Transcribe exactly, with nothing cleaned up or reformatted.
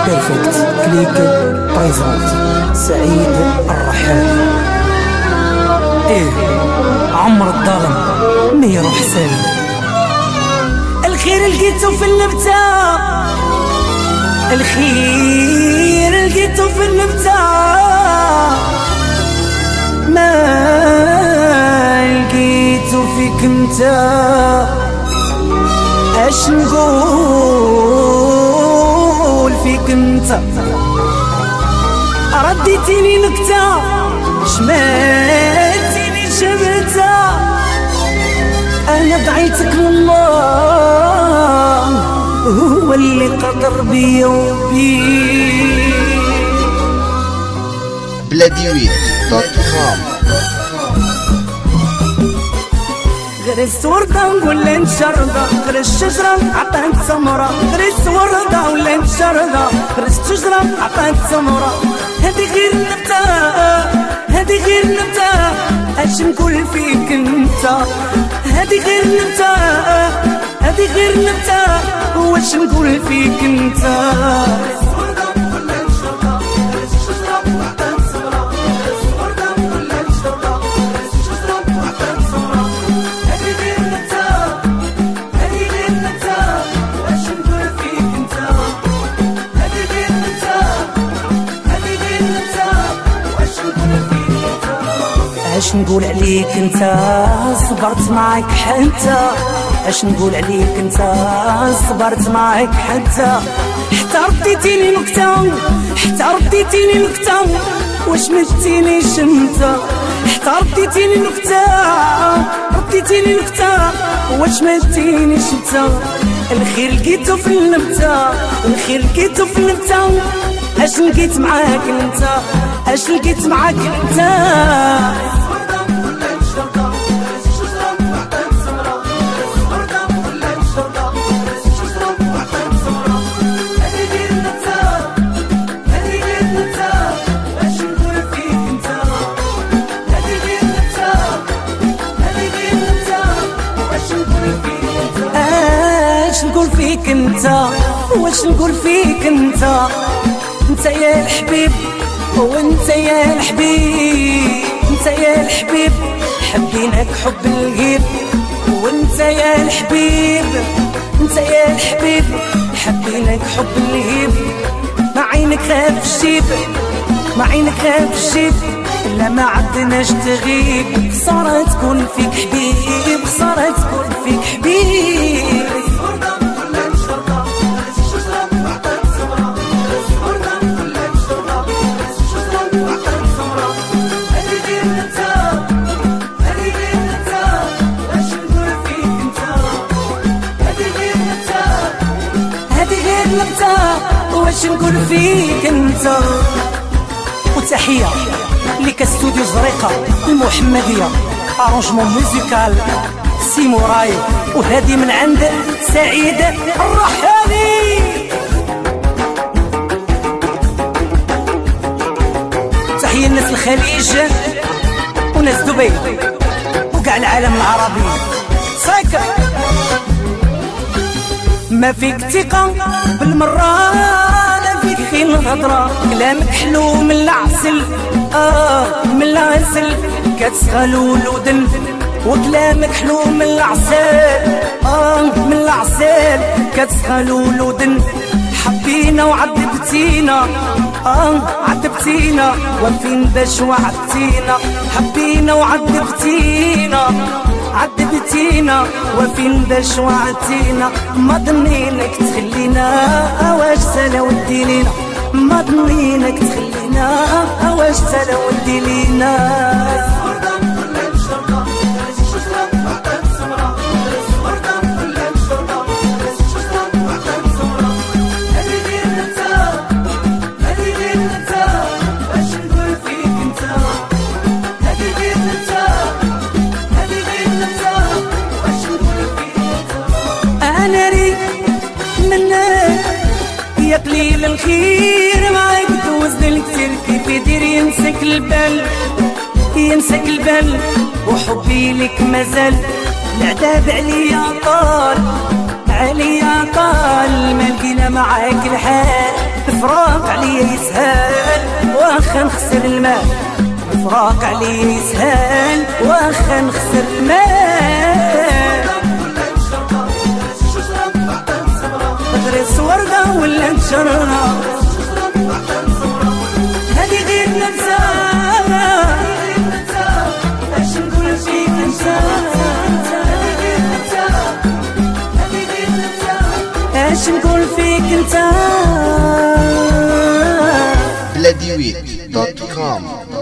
بيرفكت كليك بريزونت سعيد الرحالي. ايه عمر الظالم ما يروح سالم. الخير لقيته في النبتة، الخير لقيته في النبتة، ما لقيته فيك انت. اش نقول فيك انت؟ رديتيني نكتة، شماتيني شبتة. انا دعيتك لله هو اللي قدر بيا وبيك. بلاديويت دوت كوم. غرست وردة ولا انشردة، غرست شجرة عطات ثمرة. غرست وردة ولا انشردة، غرست شجرة عطات ثمرة. هذه غير نبتة، هذه غير نبتة. اش نقول فيك انت؟ هذه غير نبتة، هذه غير نبتة. واش نقول فيك انت؟ اش نقول عليك انت؟ صبرت معاك حتى، اش نقول عليك انت؟ صبرت معاك حتى حتى رديتيني نكتة، حتى رديتيني نكتة. واش مديتينيش انت؟ حتى رديتيني نكتة، رديتيني نكتة. واش مديتينيش انت؟ الخير لقيته في النبتة، الخير لقيته في النبتة. اش لقيت معاك انت؟ اش لقيت معاك انت؟ واش نقول فيك انت؟ واش نقول فيك انت؟ انت يا الحبيب وانت يا الحبيب، انت يا الحبيب حبيناك حب الغيب. وانت يا الحبيب، انت يا الحبيب حبيناك حب الغيب. ما عينك خاف الشيب، ما عينك خاف الشيب. لا ما عدناش تغيب. خسارة تكون فيك حبيب، خسارة تكون فيك حبيب. واش نقول فيك انت؟ وتحية لك استوديو زريقة المحمدية، ارونجمون موزيكال سيموراي. وهذه من عند سعيد الرحالي. تحية لناس الخليج وناس دبي وكاع العالم العربي. ساكر ما فيك ثقة بالمرة، لا فيك خير الهضرة. كلامك حلو من العسل، آه من العسل. كتسغلو الودن وكلامك حلو من العسل، آه من العسل. كتسغلو الودن. حبينا وعذبتينا، آه عذبتينا. وفين باش وعدتينا؟ حبينا وعذبتينا، عذبتينا. وفين باش وعدتينا؟ ما ضنينك تخلينا، واش سلا ودي لينا؟ ما ضنينك تخلينا، واش سلا ودي لينا؟ يا قليل الخير معاك توزن كتير. كيف يدير ينسك البال، ينسك البال. وحبي لك مازال العذاب عليا طال، عليا طال. ما لقينا معاك الحال الفراق عليا يسهل واخا نخسر المال، الفراق عليا يسهل واخا نخسر المال. غرس وردة ولا نشرها هذه غير نفسها، اش نقول فيك انت، اش نقول فيك انت. بلاديويت دوت كوم.